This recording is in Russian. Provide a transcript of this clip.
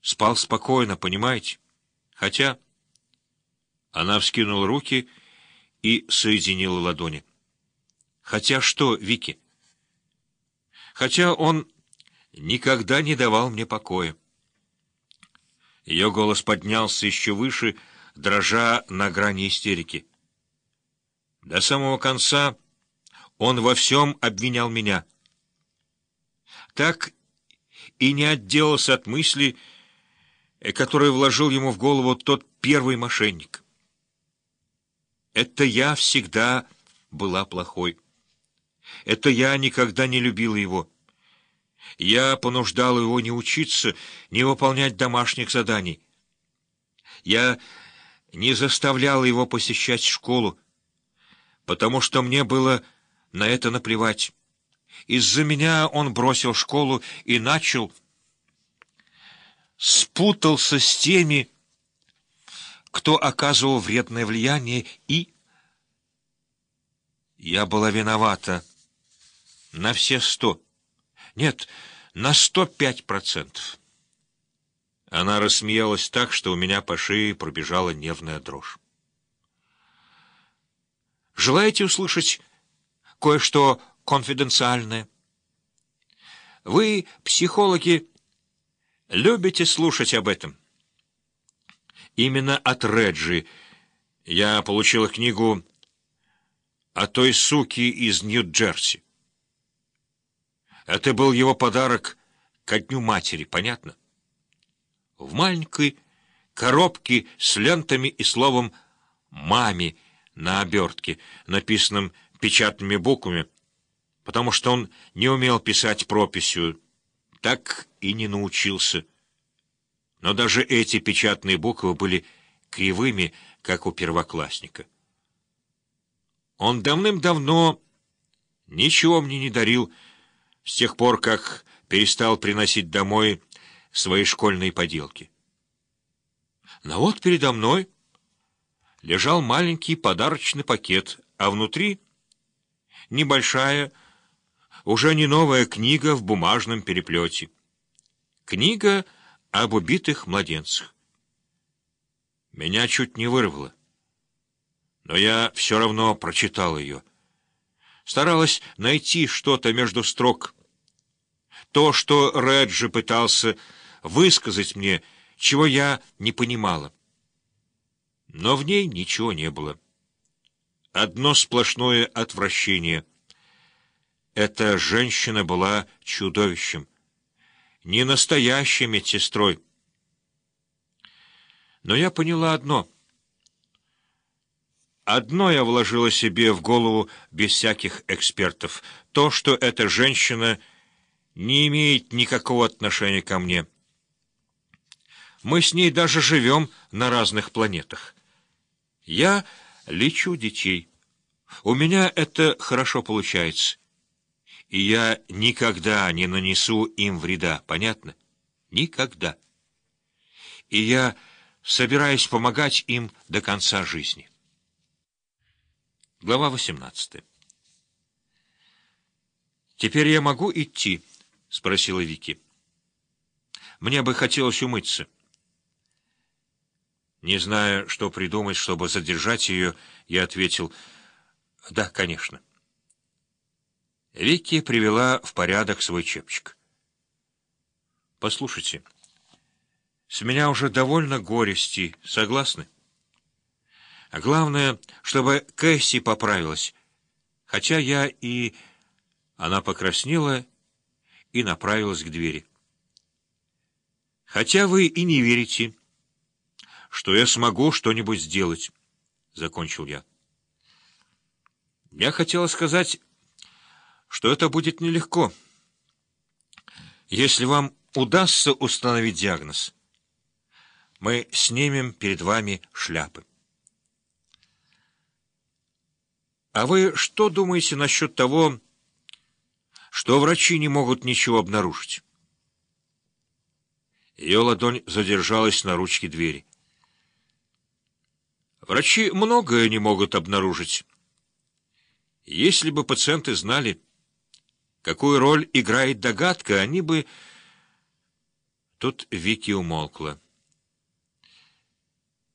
спал спокойно, понимаете? Хотя... Она вскинула руки и соединила ладони. Хотя что, Вики? Хотя он никогда не давал мне покоя. Ее голос поднялся еще выше, дрожа на грани истерики. До самого конца он во всем обвинял меня. Так и не отделался от мысли, которую вложил ему в голову тот первый мошенник. Это я всегда была плохой. Это я никогда не любила его. Я понуждала его не учиться, не выполнять домашних заданий. Я не заставляла его посещать школу, потому что мне было на это наплевать. Из-за меня он бросил школу и спутался с теми, кто оказывал вредное влияние, и... Я была виновата на все 100. Нет, на 105%. Она рассмеялась так, что у меня по шее пробежала нервная дрожь. Желаете услышать кое-что конфиденциальное? Вы, психологи, любите слушать об этом. Именно от Реджи я получила книгу о той суке из Нью-Джерси. Это был его подарок ко Дню матери, понятно? В маленькой коробке с лентами и словом «маме» на обертке, написанном печатными буквами, потому что он не умел писать прописью, так и не научился. Но даже эти печатные буквы были кривыми, как у первоклассника. Он давным-давно ничего мне не дарил, с тех пор, как перестал приносить домой свои школьные поделки. Но вот передо мной лежал маленький подарочный пакет, а внутри небольшая, уже не новая книга в бумажном переплете. Книга об убитых младенцах. Меня чуть не вырвало, но я все равно прочитал ее. Старалась найти что-то между строк. То, что Реджи пытался высказать мне, чего я не понимала. Но в ней ничего не было. Одно сплошное отвращение. Эта женщина была чудовищем, не настоящей медсестрой. Но я поняла одно. Одно я вложила себе в голову без всяких экспертов. То, что эта женщина не имеет никакого отношения ко мне. Мы с ней даже живем на разных планетах. Я лечу детей. У меня это хорошо получается. И я никогда не нанесу им вреда, понятно? Никогда. И я собираюсь помогать им до конца жизни. Глава 18. «Теперь я могу идти?» — спросила Вики. «Мне бы хотелось умыться». Не зная, что придумать, чтобы задержать ее, я ответил: «Да, конечно». Вики привела в порядок свой чепчик. «Послушайте, с меня уже довольно горести, согласны? А главное, чтобы Кэсси поправилась, хотя я и...» Она покраснела и направилась к двери. «Хотя вы и не верите, что я смогу что-нибудь сделать», — закончил я. Я хотела сказать, что это будет нелегко. Если вам удастся установить диагноз, мы снимем перед вами шляпы. А вы что думаете насчет того, что врачи не могут ничего обнаружить? Ее ладонь задержалась на ручке двери. Врачи многое не могут обнаружить. Если бы пациенты знали, какую роль играет догадка, они бы... Тут Вики умолкла.